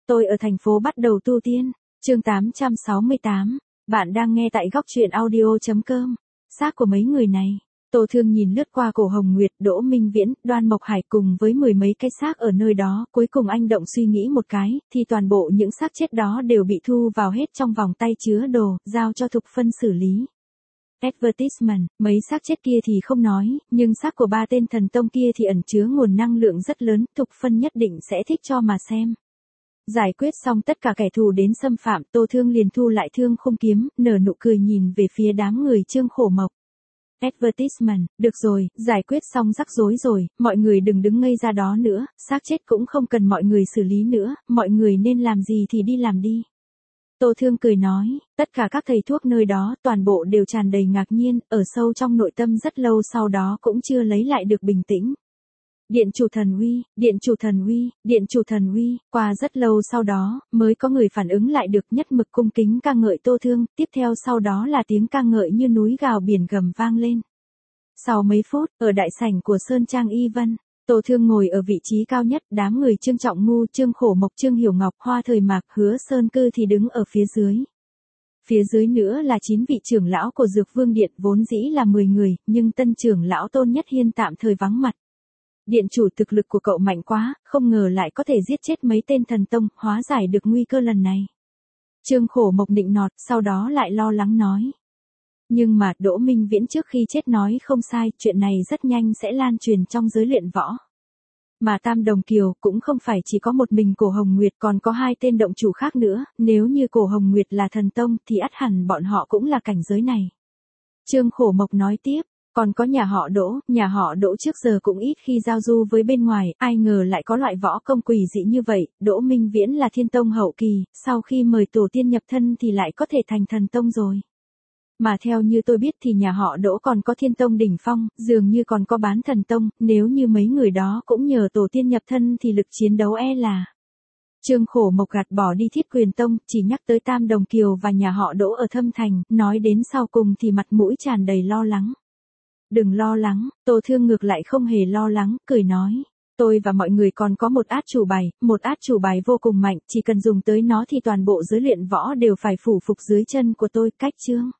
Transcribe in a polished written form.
Tôi ở thành phố bắt đầu tu tiên. Chương 868. Bạn đang nghe tại góc truyện audio.com. Xác của mấy người này. Tô Thương nhìn lướt qua cổ Hồng Nguyệt, Đỗ Minh Viễn, Đoan Mộc Hải cùng với mười mấy cái xác ở nơi đó, cuối cùng anh động suy nghĩ một cái, thì toàn bộ những xác chết đó đều bị thu vào hết trong vòng tay chứa đồ, giao cho Thục Phân xử lý. Advertisement, mấy xác chết kia thì không nói, nhưng xác của ba tên thần tông kia thì ẩn chứa nguồn năng lượng rất lớn, Thục Phân nhất định sẽ thích cho mà xem. Giải quyết xong tất cả kẻ thù đến xâm phạm, Tô Thương liền thu lại Thương Khung kiếm, nở nụ cười nhìn về phía đám người Trương Khổ Mộc. Advertisement, được rồi, giải quyết xong rắc rối rồi, mọi người đừng đứng ngây ra đó nữa, xác chết cũng không cần mọi người xử lý nữa, mọi người nên làm gì thì đi làm đi. Tô Thương cười nói, tất cả các thầy thuốc nơi đó toàn bộ đều tràn đầy ngạc nhiên, ở sâu trong nội tâm rất lâu sau đó cũng chưa lấy lại được bình tĩnh. Điện chủ thần uy, điện chủ thần uy, điện chủ thần uy, qua rất lâu sau đó, mới có người phản ứng lại được, nhất mực cung kính ca ngợi Tô Thương, tiếp theo sau đó là tiếng ca ngợi như núi gào biển gầm vang lên. Sau mấy phút, ở đại sảnh của Sơn Trang Y Vân, Tô Thương ngồi ở vị trí cao nhất, đám người Trương Trọng Ngu, Trương Khổ Mộc, Trương Hiểu Ngọc, Hoa Thời Mạc, Hứa Sơn Cư thì đứng ở phía dưới. Phía dưới nữa là 9 vị trưởng lão của Dược Vương Điện, vốn dĩ là 10 người, nhưng tân trưởng lão Tôn Nhất Hiên tạm thời vắng mặt. Điện chủ, thực lực của cậu mạnh quá, không ngờ lại có thể giết chết mấy tên thần tông, hóa giải được nguy cơ lần này. Trương Khổ Mộc nịnh nọt, sau đó lại lo lắng nói. Nhưng mà, Đỗ Minh Viễn trước khi chết nói không sai, chuyện này rất nhanh sẽ lan truyền trong giới luyện võ. Mà Tam Đồng Kiều cũng không phải chỉ có một mình Cổ Hồng Nguyệt, còn có hai tên động chủ khác nữa, nếu như Cổ Hồng Nguyệt là thần tông thì ắt hẳn bọn họ cũng là cảnh giới này. Trương Khổ Mộc nói tiếp. Còn có nhà họ Đỗ trước giờ cũng ít khi giao du với bên ngoài, ai ngờ lại có loại võ công quỷ dị như vậy, Đỗ Minh Viễn là thiên tông hậu kỳ, sau khi mời tổ tiên nhập thân thì lại có thể thành thần tông rồi. Mà theo như tôi biết thì nhà họ Đỗ còn có thiên tông đỉnh phong, dường như còn có bán thần tông, nếu như mấy người đó cũng nhờ tổ tiên nhập thân thì lực chiến đấu là... Trương Khổ Mộc gạt bỏ đi Thiết Quyền Tông, chỉ nhắc tới Tam Đồng Kiều và nhà họ Đỗ ở Thâm Thành, nói đến sau cùng thì mặt mũi tràn đầy lo lắng. Đừng lo lắng, Tô Thương ngược lại không hề lo lắng, cười nói. Tôi và mọi người còn có một át chủ bài vô cùng mạnh, chỉ cần dùng tới nó thì toàn bộ giới luyện võ đều phải phủ phục dưới chân của tôi, cách chương.